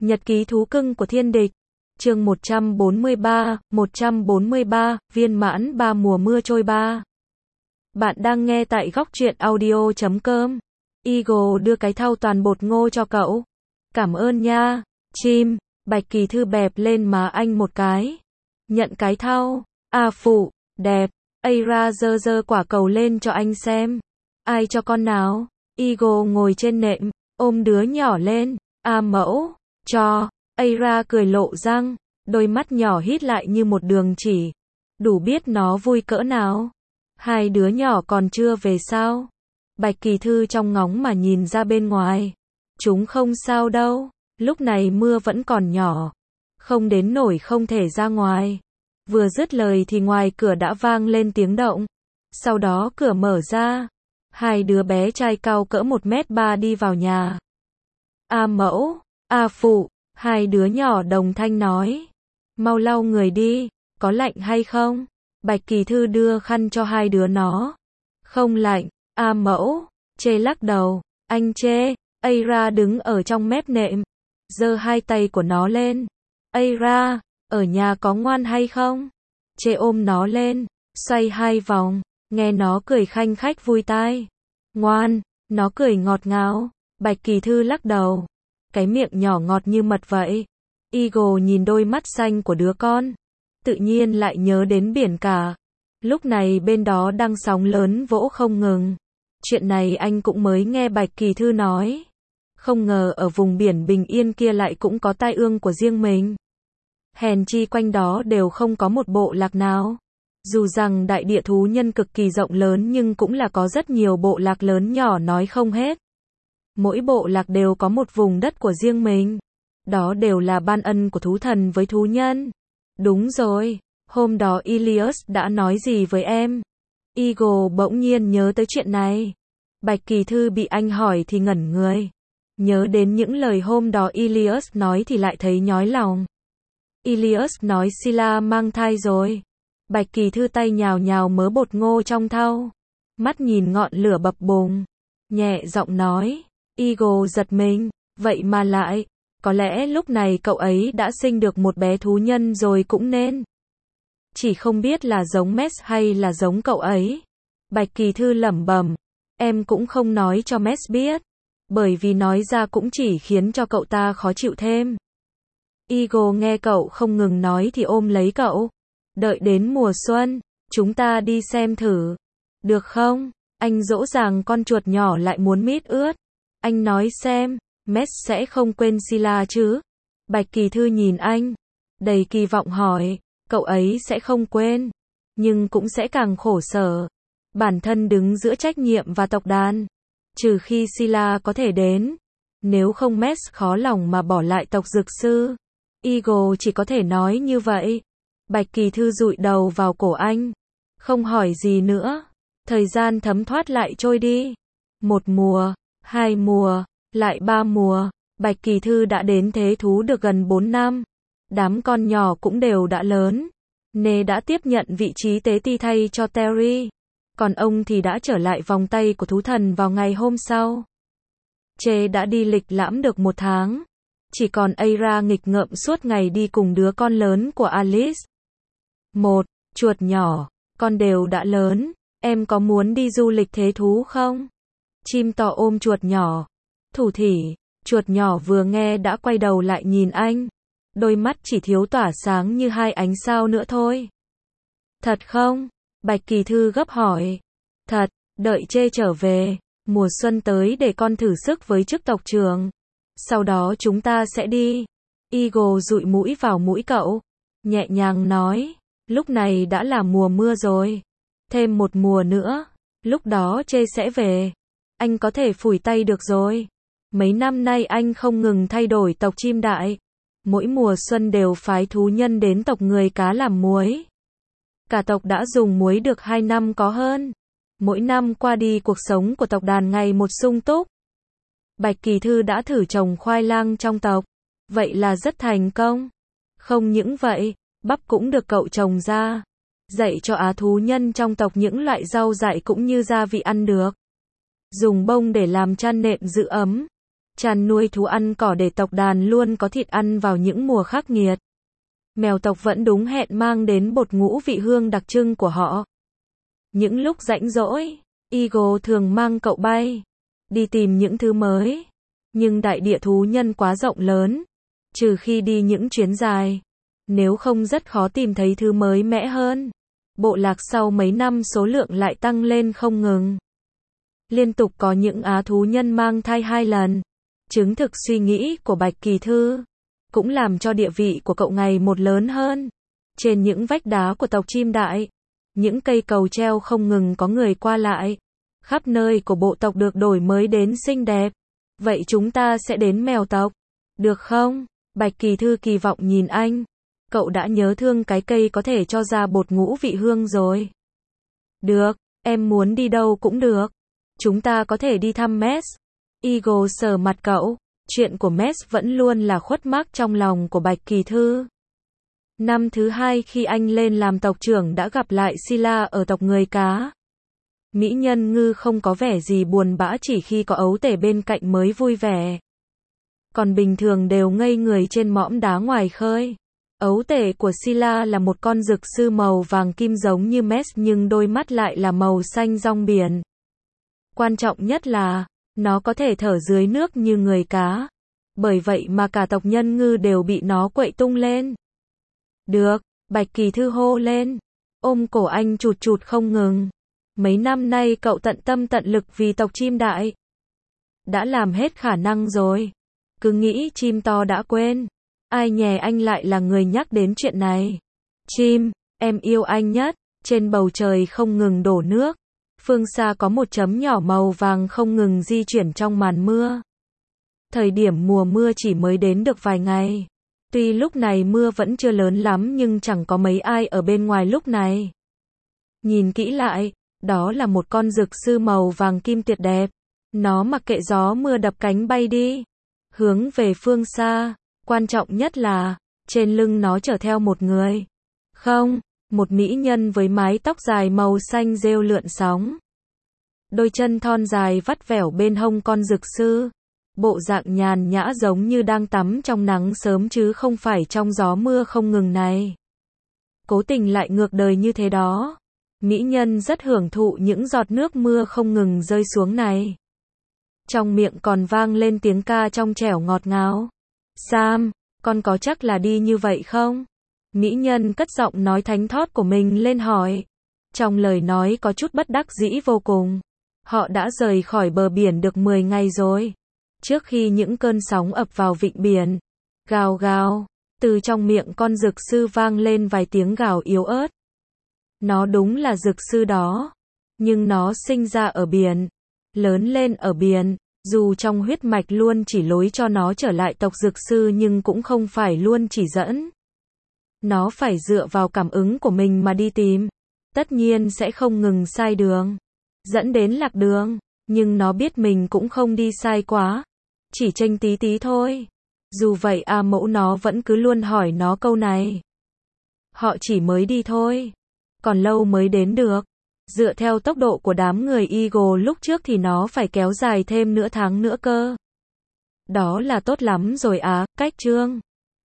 Nhật ký thú cưng của thiên địch. Chương 143, viên mãn 3 mùa mưa trôi ba. Bạn đang nghe tại góc truyện audio.com. Eagle đưa cái thau toàn bột ngô cho cậu. Cảm ơn nha, chim. Bạch Kỳ Thư bẹp lên má anh một cái. Nhận cái thau. À phụ, đẹp. Aira giơ giơ quả cầu lên cho anh xem. Ai cho con nào? Eagle ngồi trên nệm, ôm đứa nhỏ lên. À mẫu, cho. Aira cười lộ răng, đôi mắt nhỏ hít lại như một đường chỉ. Đủ biết nó vui cỡ nào. Hai đứa nhỏ còn chưa về sao? Bạch Kỳ Thư trong ngóng mà nhìn ra bên ngoài. Chúng không sao đâu, lúc này mưa vẫn còn nhỏ. Không đến nổi không thể ra ngoài. Vừa dứt lời thì ngoài cửa đã vang lên tiếng động. Sau đó cửa mở ra. Hai đứa bé trai cao cỡ 1m3 đi vào nhà. À mẫu, à phụ, hai đứa nhỏ đồng thanh nói. Mau lau người đi, có lạnh hay không? Bạch Kỳ Thư đưa khăn cho hai đứa nó. Không lạnh, à mẫu, Chê lắc đầu. Anh Chê. Aira đứng ở trong mép nệm, giơ hai tay của nó lên. Aira, ở nhà có ngoan hay không? Chê ôm nó lên, xoay hai vòng, nghe nó cười khanh khách vui tai. Ngoan, nó cười ngọt ngào. Bạch Kỳ Thư lắc đầu. Cái miệng nhỏ ngọt như mật vậy. Eagle nhìn đôi mắt xanh của đứa con, tự nhiên lại nhớ đến biển cả. Lúc này bên đó đang sóng lớn vỗ không ngừng. Chuyện này anh cũng mới nghe Bạch Kỳ Thư nói. Không ngờ ở vùng biển bình yên kia lại cũng có tai ương của riêng mình. Hèn chi quanh đó đều không có một bộ lạc nào. Dù rằng đại địa thú nhân cực kỳ rộng lớn nhưng cũng là có rất nhiều bộ lạc lớn nhỏ nói không hết. Mỗi bộ lạc đều có một vùng đất của riêng mình. Đó đều là ban ân của thú thần với thú nhân. Đúng rồi, hôm đó Ilias đã nói gì với em? Eagle bỗng nhiên nhớ tới chuyện này. Bạch Kỳ Thư bị anh hỏi thì ngẩn người. Nhớ đến những lời hôm đó Ilias nói thì lại thấy nhói lòng. Ilias nói Scylla mang thai rồi. Bạch Kỳ Thư tay nhào nhào mớ bột ngô trong thau. Mắt nhìn ngọn lửa bập bùng. Nhẹ giọng nói. Eagle giật mình. Vậy mà lại, có lẽ lúc này cậu ấy đã sinh được một bé thú nhân rồi cũng nên. Chỉ không biết là giống Mess hay là giống cậu ấy. Bạch Kỳ Thư lẩm bẩm. Em cũng không nói cho Mess biết. Bởi vì nói ra cũng chỉ khiến cho cậu ta khó chịu thêm. Eagle nghe cậu không ngừng nói thì ôm lấy cậu. Đợi đến mùa xuân, chúng ta đi xem thử. Được không? Anh dỗ dàng con chuột nhỏ lại muốn mít ướt. Anh nói xem, Mess sẽ không quên Scylla chứ? Bạch Kỳ Thư nhìn anh, đầy kỳ vọng hỏi. Cậu ấy sẽ không quên, nhưng cũng sẽ càng khổ sở. Bản thân đứng giữa trách nhiệm và tộc đàn. Trừ khi Scylla có thể đến. Nếu không Mess khó lòng mà bỏ lại tộc dược sư. Eagle chỉ có thể nói như vậy. Bạch Kỳ Thư dụi đầu vào cổ anh. Không hỏi gì nữa. Thời gian thấm thoát lại trôi đi. Một mùa, hai mùa, lại 3 mùa. Bạch Kỳ Thư đã đến thế thú được gần 4 năm. Đám con nhỏ cũng đều đã lớn. Nê đã tiếp nhận vị trí tế ti thay cho Terry. Còn ông thì đã trở lại vòng tay của thú thần vào ngày hôm sau. Chê đã đi lịch lãm được 1 tháng. Chỉ còn Aira nghịch ngợm suốt ngày đi cùng đứa con lớn của Alice. Một, chuột nhỏ, con đều đã lớn. Em có muốn đi du lịch thế thú không? Chim to ôm chuột nhỏ. Thủ thỉ, chuột nhỏ vừa nghe đã quay đầu lại nhìn anh. Đôi mắt chỉ thiếu tỏa sáng như 2 ánh sao nữa thôi. Thật không? Bạch Kỳ Thư gấp hỏi. Thật, đợi Chê trở về. Mùa xuân tới để con thử sức với chức tộc trưởng. Sau đó chúng ta sẽ đi. Eagle dụi mũi vào mũi cậu. Nhẹ nhàng nói. Lúc này đã là mùa mưa rồi. Thêm 1 mùa nữa. Lúc đó Chê sẽ về. Anh có thể phủi tay được rồi. Mấy năm nay anh không ngừng thay đổi tộc chim đại. Mỗi mùa xuân đều phái thú nhân đến tộc người cá làm muối. Cả tộc đã dùng muối được 2 năm có hơn. Mỗi năm qua đi cuộc sống của tộc đàn ngày một sung túc. Bạch Kỳ Thư đã thử trồng khoai lang trong tộc. Vậy là rất thành công. Không những vậy, bắp cũng được cậu trồng ra. Dạy cho á thú nhân trong tộc những loại rau dại cũng như gia vị ăn được. Dùng bông để làm chăn nệm giữ ấm. Chăn nuôi thú ăn cỏ để tộc đàn luôn có thịt ăn vào những mùa khắc nghiệt. Mèo tộc vẫn đúng hẹn mang đến bột ngũ vị hương đặc trưng của họ. Những lúc rảnh rỗi, Eagle thường mang cậu bay, đi tìm những thứ mới. Nhưng đại địa thú nhân quá rộng lớn, trừ khi đi những chuyến dài, nếu không rất khó tìm thấy thứ mới mẻ hơn. Bộ lạc sau mấy năm số lượng lại tăng lên không ngừng. Liên tục có những á thú nhân mang thai 2 lần. Chứng thực suy nghĩ của Bạch Kỳ Thư, cũng làm cho địa vị của cậu ngày một lớn hơn. Trên những vách đá của tộc chim đại, những cây cầu treo không ngừng có người qua lại. Khắp nơi của bộ tộc được đổi mới đến xinh đẹp. Vậy chúng ta sẽ đến mèo tộc, được không? Bạch Kỳ Thư kỳ vọng nhìn anh. Cậu đã nhớ thương cái cây có thể cho ra bột ngũ vị hương rồi. Được, em muốn đi đâu cũng được. Chúng ta có thể đi thăm Mess. Eagle sờ mặt cậu. Chuyện của Mess vẫn luôn là khuất mắc trong lòng của Bạch Kỳ Thư. Năm thứ 2 khi anh lên làm tộc trưởng đã gặp lại Sila ở tộc người cá. Mỹ nhân ngư không có vẻ gì buồn bã, chỉ khi có ấu tể bên cạnh mới vui vẻ. Còn bình thường đều ngây người trên mỏm đá ngoài khơi. Ấu tể của Sila là một con dực sư màu vàng kim giống như Mess nhưng đôi mắt lại là màu xanh rong biển. Quan trọng nhất là, nó có thể thở dưới nước như người cá. Bởi vậy mà cả tộc nhân ngư đều bị nó quậy tung lên. Được, Bạch Kỳ Thư hô lên. Ôm cổ anh chụt chụt không ngừng. Mấy năm nay cậu tận tâm tận lực vì tộc chim đại. Đã làm hết khả năng rồi. Cứ nghĩ chim to đã quên. Ai nhè anh lại là người nhắc đến chuyện này. Chim, em yêu anh nhất. Trên bầu trời không ngừng đổ nước. Phương xa có một chấm nhỏ màu vàng không ngừng di chuyển trong màn mưa. Thời điểm mùa mưa chỉ mới đến được vài ngày. Tuy lúc này mưa vẫn chưa lớn lắm nhưng chẳng có mấy ai ở bên ngoài lúc này. Nhìn kỹ lại, đó là một con dực sư màu vàng kim tuyệt đẹp. Nó mặc kệ gió mưa đập cánh bay đi. Hướng về phương xa. Quan trọng nhất là, trên lưng nó chở theo một người. Không, một mỹ nhân với mái tóc dài màu xanh rêu lượn sóng. Đôi chân thon dài vắt vẻo bên hông con dực sư. Bộ dạng nhàn nhã giống như đang tắm trong nắng sớm chứ không phải trong gió mưa không ngừng này. Cố tình lại ngược đời như thế đó. Mỹ nhân rất hưởng thụ những giọt nước mưa không ngừng rơi xuống này. Trong miệng còn vang lên tiếng ca trong trẻo ngọt ngào. Sam, con có chắc là đi như vậy không? Mỹ nhân cất giọng nói thánh thót của mình lên hỏi. Trong lời nói có chút bất đắc dĩ vô cùng. Họ đã rời khỏi bờ biển được 10 ngày rồi. Trước khi những cơn sóng ập vào vịnh biển. Gào gào, từ trong miệng con dực sư vang lên vài tiếng gào yếu ớt. Nó đúng là dực sư đó. Nhưng nó sinh ra ở biển. Lớn lên ở biển. Dù trong huyết mạch luôn chỉ lối cho nó trở lại tộc dực sư nhưng cũng không phải luôn chỉ dẫn. Nó phải dựa vào cảm ứng của mình mà đi tìm. Tất nhiên sẽ không ngừng sai đường. Dẫn đến lạc đường. Nhưng nó biết mình cũng không đi sai quá. Chỉ chênh tí tí thôi. Dù vậy mẫu nó vẫn cứ luôn hỏi nó câu này. Họ chỉ mới đi thôi. Còn lâu mới đến được. Dựa theo tốc độ của đám người Eagle lúc trước thì nó phải kéo dài thêm nửa tháng nữa cơ. Đó là tốt lắm rồi cách Trương.